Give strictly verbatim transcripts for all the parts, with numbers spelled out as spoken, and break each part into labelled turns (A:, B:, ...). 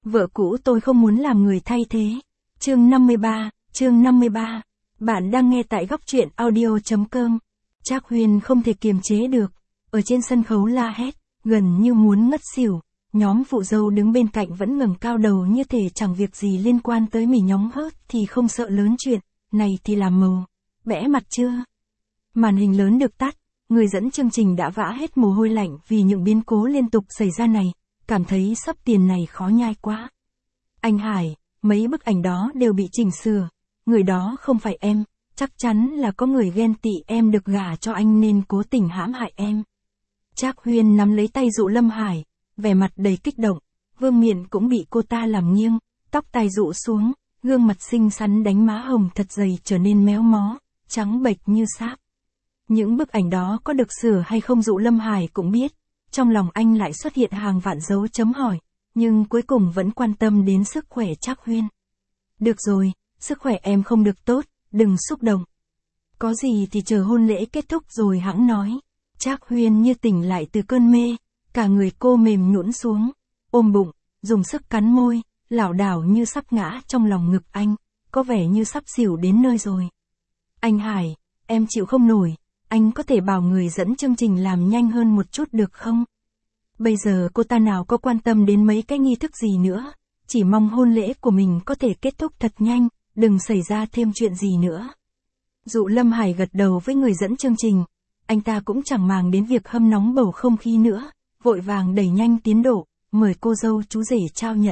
A: Vợ cũ tôi không muốn làm người thay thế. Chương năm mươi ba, chương năm mươi ba. Bạn đang nghe tại góc truyện audio chấm com. Trác Huyên không thể kiềm chế được, ở trên sân khấu la hét, gần như muốn ngất xỉu. Nhóm phụ dâu đứng bên cạnh vẫn ngẩng cao đầu như thể chẳng việc gì liên quan tới mỉ nhóng hớt thì không sợ lớn chuyện, này thì làm màu. Bẽ mặt chưa? Màn hình lớn được tắt, người dẫn chương trình đã vã hết mồ hôi lạnh vì những biến cố liên tục xảy ra này, cảm thấy sắp tiền này khó nhai quá. Anh Hải, mấy bức ảnh đó đều bị chỉnh sửa, người đó không phải em, chắc chắn là có người ghen tị em được gả cho anh nên cố tình hãm hại em. Trác Huyên nắm lấy tay Dụ Lâm Hải, vẻ mặt đầy kích động, vương miện cũng bị cô ta làm nghiêng, tóc tai rũ xuống, gương mặt xinh xắn đánh má hồng thật dày trở nên méo mó, trắng bệch như sáp. Những bức ảnh đó có được sửa hay không Dụ Lâm Hải cũng biết, trong lòng anh lại xuất hiện hàng vạn dấu chấm hỏi, nhưng cuối cùng vẫn quan tâm đến sức khỏe Trác Huyên. Được rồi, sức khỏe em không được tốt, đừng xúc động. Có gì thì chờ hôn lễ kết thúc rồi hẵng nói. Trác Huyên như tỉnh lại từ cơn mê, cả người cô mềm nhũn xuống, ôm bụng, dùng sức cắn môi, lảo đảo như sắp ngã trong lòng ngực anh, có vẻ như sắp xỉu đến nơi rồi. Anh Hải, em chịu không nổi, anh có thể bảo người dẫn chương trình làm nhanh hơn một chút được không? Bây giờ cô ta nào có quan tâm đến mấy cái nghi thức gì nữa, chỉ mong hôn lễ của mình có thể kết thúc thật nhanh, đừng xảy ra thêm chuyện gì nữa. Dụ Lâm Hải gật đầu với người dẫn chương trình, anh ta cũng chẳng màng đến việc hâm nóng bầu không khí nữa, vội vàng đẩy nhanh tiến độ, mời cô dâu chú rể trao nhẫn.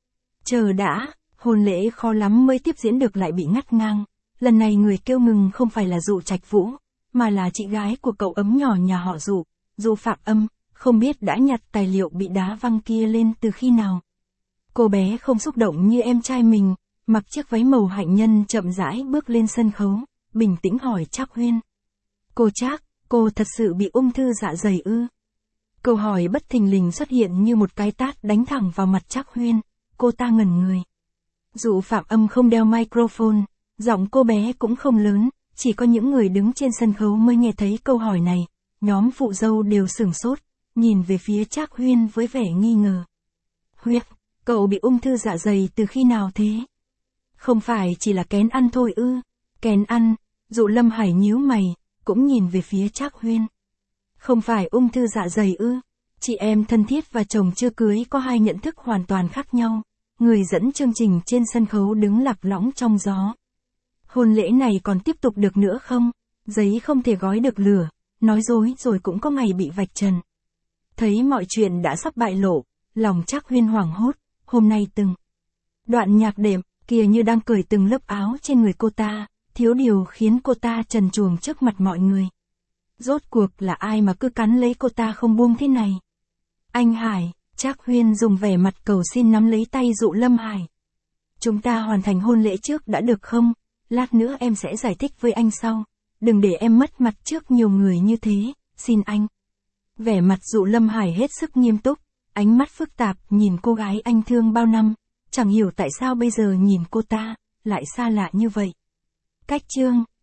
A: Chờ đã, hôn lễ khó lắm mới tiếp diễn được lại bị ngắt ngang, lần này người kêu ngừng không phải là Dụ Trạch Vũ, mà là chị gái của cậu ấm nhỏ nhà họ Dụ, Dụ Phạm Âm, không biết đã nhặt tài liệu bị đá văng kia lên từ khi nào. Cô bé không xúc động như em trai mình, mặc chiếc váy màu hạnh nhân chậm rãi bước lên sân khấu, bình tĩnh hỏi Trác Huyên. Cô Trác, cô thật sự bị ung thư dạ dày ư? Câu hỏi bất thình lình xuất hiện như một cái tát đánh thẳng vào mặt Trác Huyên, cô ta ngẩn người. Dụ Phạm Âm không đeo microphone, giọng cô bé cũng không lớn, chỉ có những người đứng trên sân khấu mới nghe thấy câu hỏi này, nhóm phụ dâu đều sửng sốt, nhìn về phía Trác Huyên với vẻ nghi ngờ. Huyên, cậu bị ung thư dạ dày từ khi nào thế? Không phải chỉ là kén ăn thôi ư? Kén ăn, Dụ Lâm Hải nhíu mày, cũng nhìn về phía Trác Huyên. Không phải ung thư dạ dày ư? Chị em thân thiết và chồng chưa cưới có hai nhận thức hoàn toàn khác nhau. Người dẫn chương trình trên sân khấu đứng lạc lõng trong gió. Hôn lễ này còn tiếp tục được nữa không? Giấy không thể gói được lửa, nói dối rồi cũng có ngày bị vạch trần. Thấy mọi chuyện đã sắp bại lộ, lòng Trác Huyên hoảng hốt, hôm nay từng đoạn nhạc đệm kia như đang cởi từng lớp áo trên người cô ta, thiếu điều khiến cô ta trần truồng trước mặt mọi người. Rốt cuộc là ai mà cứ cắn lấy cô ta không buông thế này? Anh Hải, Trác Huyên dùng vẻ mặt cầu xin nắm lấy tay Dụ Lâm Hải. Chúng ta hoàn thành hôn lễ trước đã được không? Lát nữa em sẽ giải thích với anh sau. Đừng để em mất mặt trước nhiều người như thế, xin anh. Vẻ mặt Dụ Lâm Hải hết sức nghiêm túc, ánh mắt phức tạp nhìn cô gái anh thương bao năm, chẳng hiểu tại sao bây giờ nhìn cô ta, lại xa lạ như vậy. Cách chương